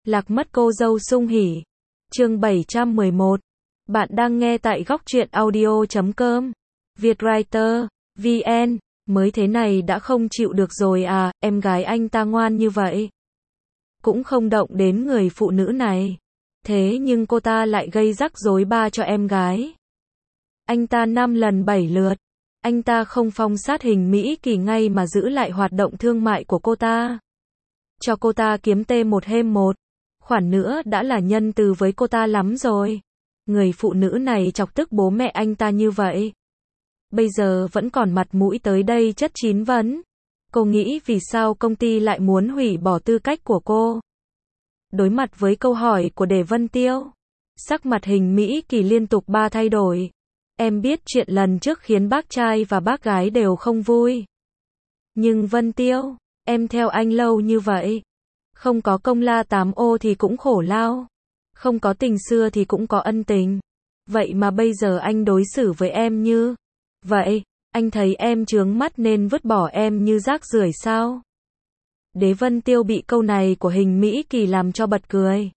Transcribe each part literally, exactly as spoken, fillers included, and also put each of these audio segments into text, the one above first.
Lạc mất cô dâu sung hỉ. Chương bảy trăm mười một. Bạn đang nghe tại góc truyện audio chấm com. Vietwriter, vê en. Mới thế này đã không chịu được rồi à, em gái anh ta ngoan như vậy. Cũng không động đến người phụ nữ này. Thế nhưng cô ta lại gây rắc rối ba cho em gái. Anh ta năm lần bảy lượt. Anh ta không phong sát Hình Mỹ Kỳ ngay mà giữ lại hoạt động thương mại của cô ta. Cho cô ta kiếm tê một hêm một. Khoản nữa đã là nhân từ với cô ta lắm rồi. Người phụ nữ này chọc tức bố mẹ anh ta như vậy. Bây giờ vẫn còn mặt mũi tới đây chất chín vấn. Cô nghĩ vì sao công ty lại muốn hủy bỏ tư cách của cô? Đối mặt với câu hỏi của Đề Vân Tiêu, sắc mặt Hình Mỹ Kỳ liên tục ba thay đổi. Em biết chuyện lần trước khiến bác trai và bác gái đều không vui. Nhưng Vân Tiêu, em theo anh lâu như vậy. Không có công la tám ô thì cũng khổ lao. Không có tình xưa thì cũng có ân tình. Vậy mà bây giờ anh đối xử với em như vậy, anh thấy em chướng mắt nên vứt bỏ em như rác rưởi sao? Đế Vân Tiêu bị câu này của Hình Mỹ Kỳ làm cho bật cười.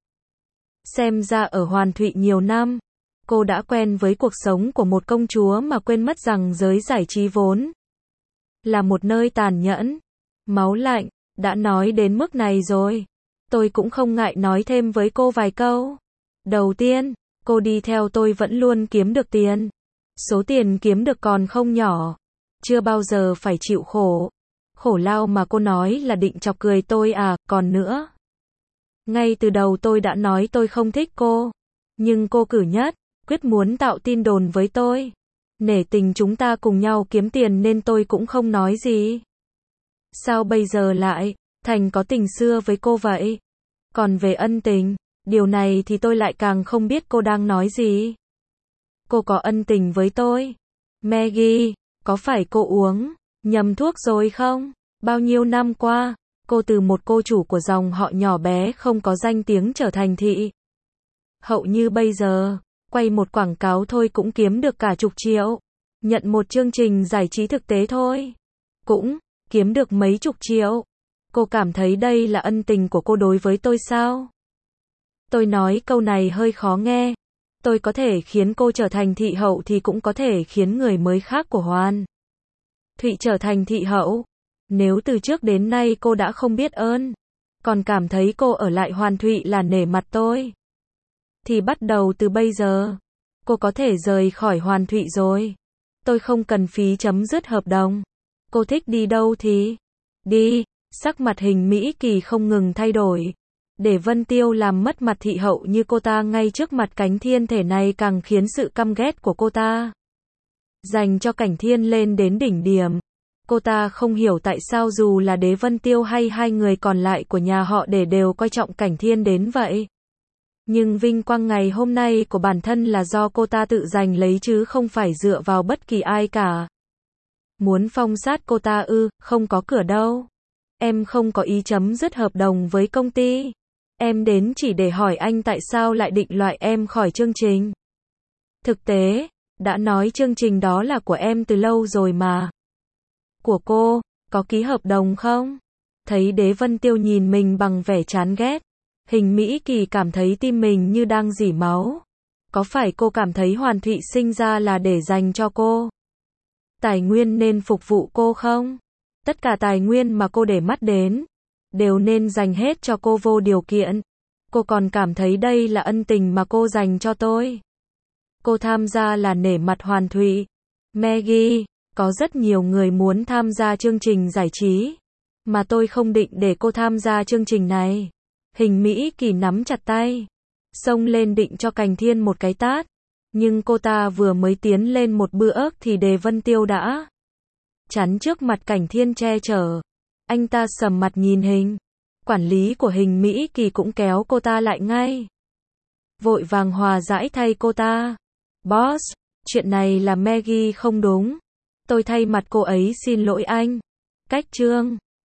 Xem ra ở Hoàn Thụy nhiều năm, cô đã quen với cuộc sống của một công chúa mà quên mất rằng giới giải trí vốn là một nơi tàn nhẫn, máu lạnh. Đã nói đến mức này rồi, tôi cũng không ngại nói thêm với cô vài câu. Đầu tiên, cô đi theo tôi vẫn luôn kiếm được tiền. Số tiền kiếm được còn không nhỏ. Chưa bao giờ phải chịu khổ. Khổ lao mà cô nói là định chọc cười tôi à, còn nữa. Ngay từ đầu tôi đã nói tôi không thích cô. Nhưng cô cử nhất, quyết muốn tạo tin đồn với tôi. Nể tình chúng ta cùng nhau kiếm tiền nên tôi cũng không nói gì. Sao bây giờ lại thành có tình xưa với cô vậy? Còn về ân tình, điều này thì tôi lại càng không biết cô đang nói gì. Cô có ân tình với tôi. Maggie, có phải cô uống nhầm thuốc rồi không? Bao nhiêu năm qua, cô từ một cô chủ của dòng họ nhỏ bé không có danh tiếng trở thành thị hậu như bây giờ, quay một quảng cáo thôi cũng kiếm được cả chục triệu. Nhận một chương trình giải trí thực tế thôi, cũng kiếm được mấy chục triệu. Cô cảm thấy đây là ân tình của cô đối với tôi sao? Tôi nói câu này hơi khó nghe. Tôi có thể khiến cô trở thành thị hậu thì cũng có thể khiến người mới khác của Hoàn Thụy trở thành thị hậu. Nếu từ trước đến nay cô đã không biết ơn, còn cảm thấy cô ở lại Hoàn Thụy là nể mặt tôi, thì bắt đầu từ bây giờ, cô có thể rời khỏi Hoàn Thụy rồi. Tôi không cần phí chấm dứt hợp đồng. Cô thích đi đâu thì đi. Sắc mặt Hình Mỹ Kỳ không ngừng thay đổi. Để Vân Tiêu làm mất mặt thị hậu như cô ta ngay trước mặt Cảnh Thiên thể này càng khiến sự căm ghét của cô ta dành cho Cảnh Thiên lên đến đỉnh điểm. Cô ta không hiểu tại sao dù là Đế Vân Tiêu hay hai người còn lại của nhà họ Để đều coi trọng Cảnh Thiên đến vậy. Nhưng vinh quang ngày hôm nay của bản thân là do cô ta tự giành lấy chứ không phải dựa vào bất kỳ ai cả. Muốn phong sát cô ta ư, không có cửa đâu. Em không có ý chấm dứt hợp đồng với công ty. Em đến chỉ để hỏi anh tại sao lại định loại em khỏi chương trình. Thực tế, đã nói chương trình đó là của em từ lâu rồi mà. Của cô, có ký hợp đồng không? Thấy Đế Vân Tiêu nhìn mình bằng vẻ chán ghét, Hình Mỹ Kỳ cảm thấy tim mình như đang rỉ máu. Có phải cô cảm thấy Hoàn Thụy sinh ra là để dành cho cô tài nguyên nên phục vụ cô không? Tất cả tài nguyên mà cô để mắt đến đều nên dành hết cho cô vô điều kiện. Cô còn cảm thấy đây là ân tình mà cô dành cho tôi. Cô tham gia là nể mặt Hoàn Thụy. Maggie, có rất nhiều người muốn tham gia chương trình giải trí, mà tôi không định để cô tham gia chương trình này. Hình Mỹ Kỳ nắm chặt tay, xông lên định cho Cảnh Thiên một cái tát. Nhưng cô ta vừa mới tiến lên một bước thì Đề Vân Tiêu đã chắn trước mặt Cảnh Thiên che chở. Anh ta sầm mặt nhìn Hình quản lý của Hình Mỹ Kỳ cũng kéo cô ta lại ngay, vội vàng hòa giải thay cô ta. Boss, chuyện này là Maggie không đúng. Tôi thay mặt cô ấy xin lỗi anh. Cách chương